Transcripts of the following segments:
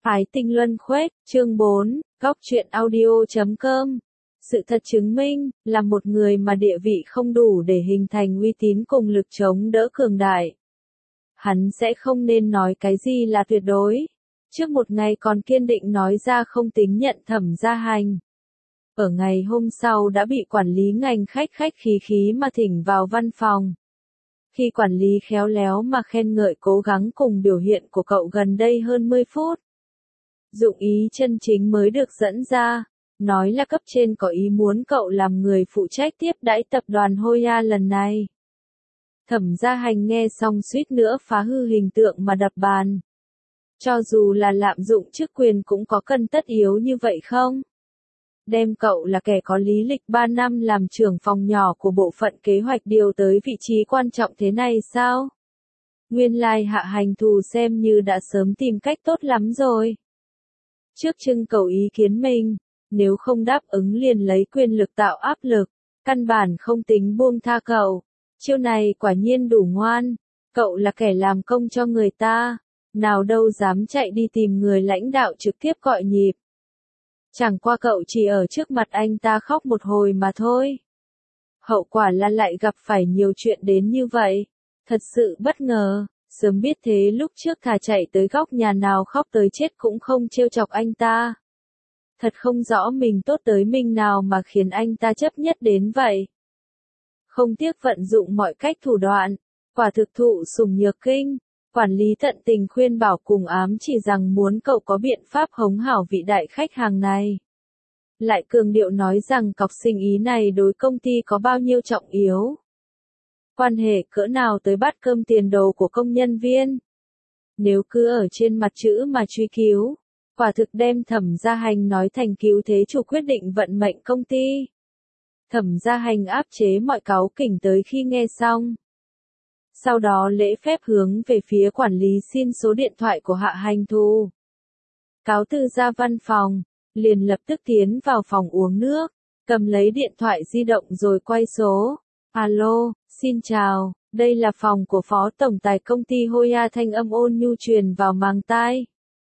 Ái tình luân khuếch, chương 4, góc truyện audio.com. Sự thật chứng minh, là một người mà địa vị không đủ để hình thành uy tín cùng lực chống đỡ cường đại. Hắn sẽ không nên nói cái gì là tuyệt đối. Trước một ngày còn kiên định nói ra không tính nhận Thẩm Gia Hành. Ở ngày hôm sau đã bị quản lý ngành khách khí mà thỉnh vào văn phòng. Khi quản lý khéo léo mà khen ngợi cố gắng cùng biểu hiện của cậu gần đây hơn 10 phút. Dụng ý chân chính mới được dẫn ra, nói là cấp trên có ý muốn cậu làm người phụ trách tiếp đãi tập đoàn Hoya lần này. Thẩm Gia Hành nghe xong suýt nữa phá hư hình tượng mà đập bàn. Cho dù là lạm dụng chức quyền cũng có cần tất yếu như vậy không? Đem cậu là kẻ có lý lịch 3 năm làm trưởng phòng nhỏ của bộ phận kế hoạch điều tới vị trí quan trọng thế này sao? Nguyên lai Hạ Hành Thù xem như đã sớm tìm cách tốt lắm rồi. Trước trưng cầu ý kiến mình, nếu không đáp ứng liền lấy quyền lực tạo áp lực, căn bản không tính buông tha cậu. Chiêu này quả nhiên đủ ngoan, cậu là kẻ làm công cho người ta, nào đâu dám chạy đi tìm người lãnh đạo trực tiếp gọi nhịp. Chẳng qua cậu chỉ ở trước mặt anh ta khóc một hồi mà thôi. Hậu quả là lại gặp phải nhiều chuyện đến như vậy, thật sự bất ngờ. Sớm biết thế lúc trước thà chạy tới góc nhà nào khóc tới chết cũng không trêu chọc anh ta. Thật không rõ mình tốt tới mình nào mà khiến anh ta chấp nhất đến vậy. Không tiếc vận dụng mọi cách thủ đoạn, quả thực thụ sủng nhược kinh. Quản lý tận tình khuyên bảo cùng ám chỉ rằng muốn cậu có biện pháp hống hảo vị đại khách hàng này. Lại cường điệu nói rằng cọc sinh ý này đối công ty có bao nhiêu trọng yếu. Quan hệ cỡ nào tới bát cơm tiền đồ của công nhân viên. Nếu cứ ở trên mặt chữ mà truy cứu, quả thực đem Thẩm Gia Hành nói thành cứu thế chủ quyết định vận mệnh công ty. Thẩm Gia Hành áp chế mọi cáu kỉnh tới khi nghe xong. Sau đó lễ phép hướng về phía quản lý xin số điện thoại của Hạ Hành Thù. Cáo từ ra văn phòng, liền lập tức tiến vào phòng uống nước, cầm lấy điện thoại di động rồi quay số. Alo, xin chào, đây là phòng của Phó Tổng Tài công ty Hoya, thanh âm ôn nhu truyền vào màng tai.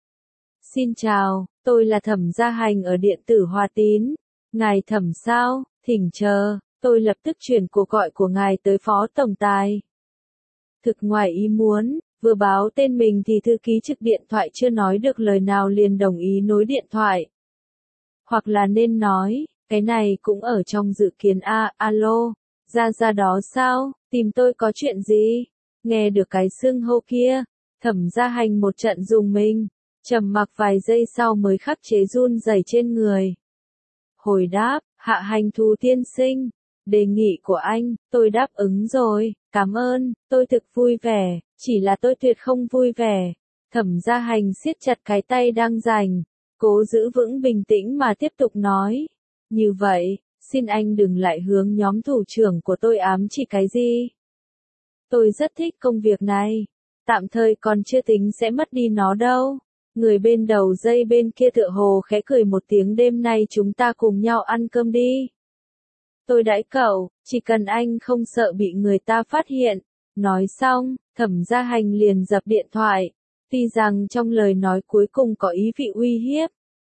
Xin chào, tôi là Thẩm Gia Hành ở điện tử Hòa Tín. Ngài Thẩm sao, thỉnh chờ, tôi lập tức chuyển cuộc gọi của ngài tới Phó Tổng Tài. Thực ngoài ý muốn, vừa báo tên mình thì thư ký trực điện thoại chưa nói được lời nào liền đồng ý nối điện thoại. Hoặc là nên nói, cái này cũng ở trong dự kiến alo. Ra đó sao, tìm tôi có chuyện gì? Nghe được cái xưng hô kia, Thẩm Gia Hành một trận rùng mình, trầm mặc vài giây sau mới khắc chế run rẩy trên người. Hồi đáp, Hạ Hành Thù tiên sinh, đề nghị của anh, tôi đáp ứng rồi, cảm ơn, tôi thực vui vẻ, chỉ là tôi tuyệt không vui vẻ. Thẩm Gia Hành siết chặt cái tay đang giành, cố giữ vững bình tĩnh mà tiếp tục nói, như vậy. Xin anh đừng lại hướng nhóm thủ trưởng của tôi ám chỉ cái gì. Tôi rất thích công việc này. Tạm thời còn chưa tính sẽ mất đi nó đâu. Người bên đầu dây bên kia tựa hồ khẽ cười một tiếng, đêm nay chúng ta cùng nhau ăn cơm đi. Tôi đãi cậu, chỉ cần anh không sợ bị người ta phát hiện. Nói xong, Thẩm Gia Hành liền dập điện thoại. Tuy rằng trong lời nói cuối cùng có ý vị uy hiếp.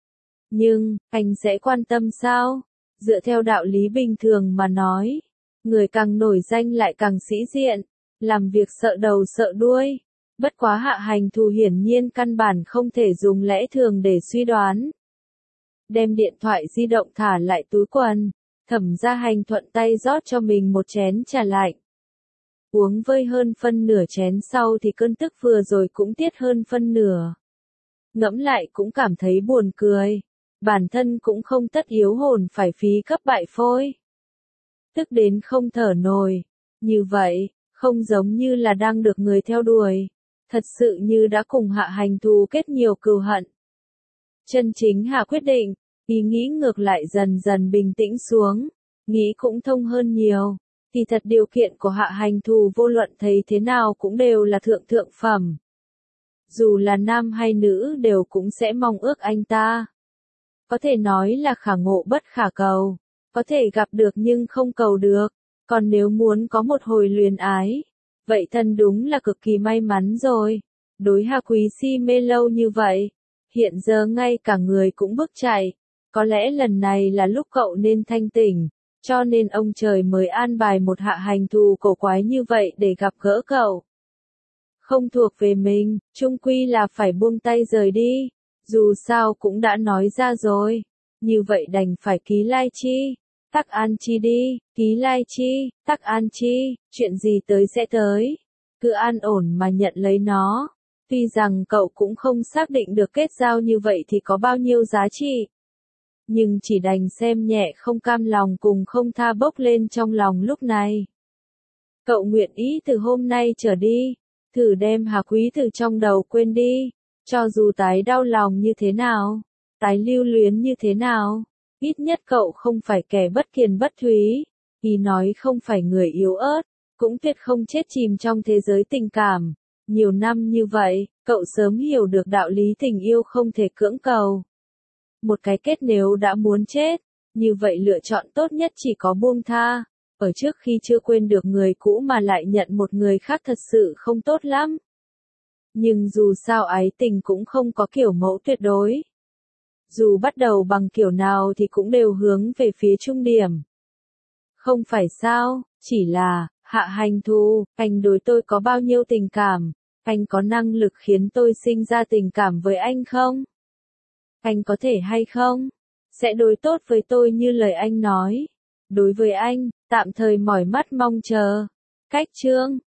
Nhưng, anh sẽ quan tâm sao? Dựa theo đạo lý bình thường mà nói, người càng nổi danh lại càng sĩ diện, làm việc sợ đầu sợ đuôi. Bất quá Hạ Hành Thù hiển nhiên căn bản không thể dùng lẽ thường để suy đoán. Đem điện thoại di động thả lại túi quần, Thẩm Gia Hành thuận tay rót cho mình một chén trà lạnh. Uống vơi hơn phân nửa chén sau thì cơn tức vừa rồi cũng tiết hơn phân nửa. Ngẫm lại cũng cảm thấy buồn cười. Bản thân cũng không tất yếu hồn phải phí cấp bại phôi. Tức đến không thở nổi. Như vậy, không giống như là đang được người theo đuổi. Thật sự như đã cùng Hạ Hành Thù kết nhiều cừu hận. Chân chính Hạ quyết định, ý nghĩ ngược lại dần dần bình tĩnh xuống. Nghĩ cũng thông hơn nhiều. Thì thật điều kiện của Hạ Hành Thù vô luận thấy thế nào cũng đều là thượng phẩm. Dù là nam hay nữ đều cũng sẽ mong ước anh ta. Có thể nói là khả ngộ bất khả cầu, có thể gặp được nhưng không cầu được, còn nếu muốn có một hồi luyến ái, vậy thân đúng là cực kỳ may mắn rồi. Đối Hạ Quý si mê lâu như vậy, hiện giờ ngay cả người cũng bước chạy. Có lẽ lần này là lúc cậu nên thanh tỉnh, cho nên ông trời mới an bài một hạ hành thù cổ quái như vậy để gặp gỡ cậu. Không thuộc về mình, chung quy là phải buông tay rời đi, dù sao cũng đã nói ra rồi, như vậy đành phải ký lai chi, tắc an chi đi, ký lai chi, tắc an chi, chuyện gì tới sẽ tới, cứ an ổn mà nhận lấy nó. Tuy rằng cậu cũng không xác định được kết giao như vậy thì có bao nhiêu giá trị, nhưng chỉ đành xem nhẹ không cam lòng cùng không tha bốc lên trong lòng lúc này. Cậu nguyện ý từ hôm nay trở đi, thử đem Hà Quý từ trong đầu quên đi, cho dù tái đau lòng như thế nào, tái lưu luyến như thế nào, ít nhất cậu không phải kẻ bất kiền bất thúy, ý nói không phải người yếu ớt, cũng tuyệt không chết chìm trong thế giới tình cảm. Nhiều năm như vậy, cậu sớm hiểu được đạo lý tình yêu không thể cưỡng cầu. Một cái kết nếu đã muốn chết, như vậy lựa chọn tốt nhất chỉ có buông tha. Ở trước khi chưa quên được người cũ mà lại nhận một người khác thật sự không tốt lắm. Nhưng dù sao ái tình cũng không có kiểu mẫu tuyệt đối. Dù bắt đầu bằng kiểu nào thì cũng đều hướng về phía trung điểm. Không phải sao, chỉ là, Hạ Hành Thù, anh đối tôi có bao nhiêu tình cảm, anh có năng lực khiến tôi sinh ra tình cảm với anh không? Anh có thể hay không? Sẽ đối tốt với tôi như lời anh nói. Đối với anh, tạm thời mỏi mắt mong chờ. Cách chương